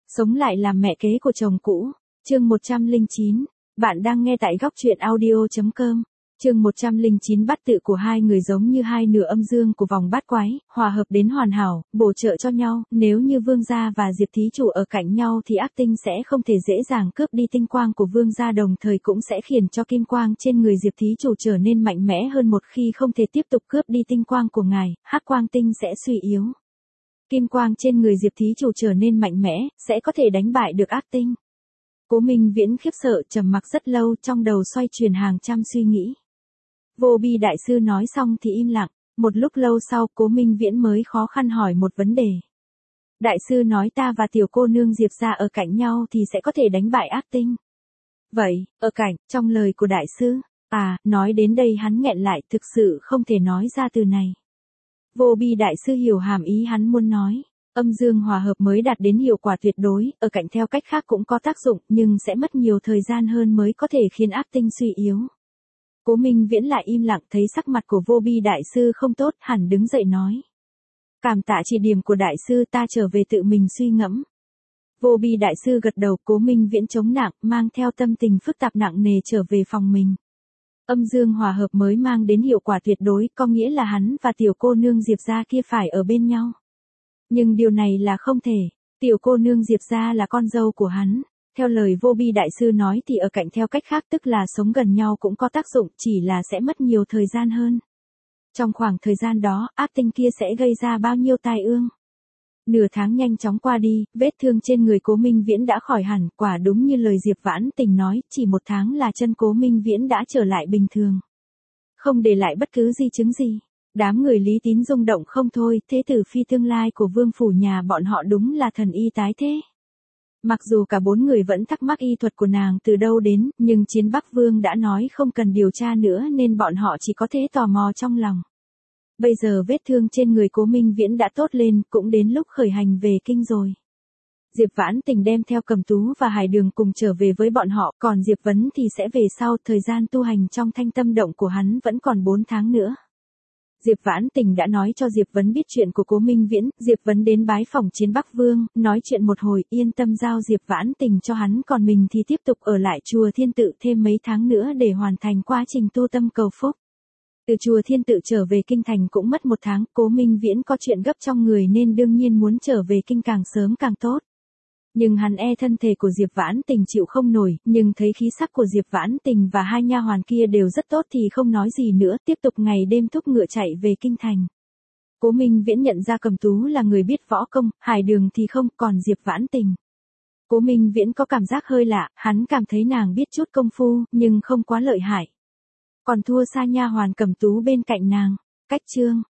Sống lại làm mẹ kế của chồng cũ. Chương 109. Bạn đang nghe tại góc truyện audio.com. Chương 109. Bát tự của hai người giống như hai nửa âm dương của vòng bát quái, hòa hợp đến hoàn hảo, bổ trợ cho nhau. Nếu như Vương gia và Diệp thí chủ ở cạnh nhau thì ác tinh sẽ không thể dễ dàng cướp đi tinh quang của Vương gia, đồng thời cũng sẽ khiến cho kim quang trên người Diệp thí chủ trở nên mạnh mẽ hơn. Một khi không thể tiếp tục cướp đi tinh quang của ngài, hắc quang tinh sẽ suy yếu. Kim quang trên người Diệp thí chủ trở nên mạnh mẽ, sẽ có thể đánh bại được ác tinh. Cố Minh Viễn khiếp sợ trầm mặc rất lâu, trong đầu xoay chuyển hàng trăm suy nghĩ. Vô Bi đại sư nói xong thì im lặng, một lúc lâu sau Cố Minh Viễn mới khó khăn hỏi một vấn đề. Đại sư nói ta và tiểu cô nương Diệp gia ở cạnh nhau thì sẽ có thể đánh bại ác tinh. Vậy, ở cạnh, trong lời của đại sư, nói đến đây hắn nghẹn lại, thực sự không thể nói ra từ này. Vô Bi đại sư hiểu hàm ý hắn muốn nói. Âm dương hòa hợp mới đạt đến hiệu quả tuyệt đối, ở cạnh theo cách khác cũng có tác dụng, nhưng sẽ mất nhiều thời gian hơn mới có thể khiến ác tinh suy yếu. Cố Minh Viễn lại im lặng, thấy sắc mặt của Vô Bi đại sư không tốt, hẳn đứng dậy nói. Cảm tạ chỉ điểm của đại sư, ta trở về tự mình suy ngẫm. Vô Bi đại sư gật đầu. Cố Minh Viễn chống nặng, mang theo tâm tình phức tạp nặng nề trở về phòng mình. Âm dương hòa hợp mới mang đến hiệu quả tuyệt đối, có nghĩa là hắn và tiểu cô nương Diệp gia kia phải ở bên nhau. Nhưng điều này là không thể, tiểu cô nương Diệp gia là con dâu của hắn. Theo lời Vô Bi đại sư nói thì ở cạnh theo cách khác, tức là sống gần nhau cũng có tác dụng, chỉ là sẽ mất nhiều thời gian hơn. Trong khoảng thời gian đó, ác tinh kia sẽ gây ra bao nhiêu tai ương. Nửa tháng nhanh chóng qua đi, vết thương trên người Cố Minh Viễn đã khỏi hẳn, quả đúng như lời Diệp Vãn Tình nói, chỉ một tháng là chân Cố Minh Viễn đã trở lại bình thường. Không để lại bất cứ di chứng gì. Đám người Lý Tín rung động không thôi, thế tử phi tương lai của vương phủ nhà bọn họ đúng là thần y tái thế. Mặc dù cả bốn người vẫn thắc mắc y thuật của nàng từ đâu đến, nhưng Chiến Bắc Vương đã nói không cần điều tra nữa nên bọn họ chỉ có thể tò mò trong lòng. Bây giờ vết thương trên người Cố Minh Viễn đã tốt lên, cũng đến lúc khởi hành về kinh rồi. Diệp Vãn Tình đem theo Cầm Tú và Hải Đường cùng trở về với bọn họ, còn Diệp Vấn thì sẽ về sau. Thời gian tu hành trong Thanh Tâm Động của hắn vẫn còn 4 tháng nữa. Diệp Vãn Tình đã nói cho Diệp Vấn biết chuyện của Cố Minh Viễn. Diệp Vấn đến bái phỏng Chiến Bắc Vương, nói chuyện một hồi, yên tâm giao Diệp Vãn Tình cho hắn, còn mình thì tiếp tục ở lại chùa Thiên Tự thêm mấy tháng nữa để hoàn thành quá trình tu tâm cầu phúc. Từ chùa Thiên Tự trở về kinh thành cũng mất 1 tháng, Cố Minh Viễn có chuyện gấp trong người nên đương nhiên muốn trở về kinh càng sớm càng tốt. Nhưng hắn thân thể của Diệp Vãn Tình chịu không nổi, nhưng thấy khí sắc của Diệp Vãn Tình và hai nha hoàn kia đều rất tốt thì không nói gì nữa, tiếp tục ngày đêm thúc ngựa chạy về kinh thành. Cố Minh Viễn nhận ra Cầm Tú là người biết võ công, Hải Đường thì không, còn Diệp Vãn Tình. Cố Minh Viễn có cảm giác hơi lạ, hắn cảm thấy nàng biết chút công phu, nhưng không quá lợi hại. Còn thua xa nha hoàn Cầm Tú bên cạnh nàng. Cách chương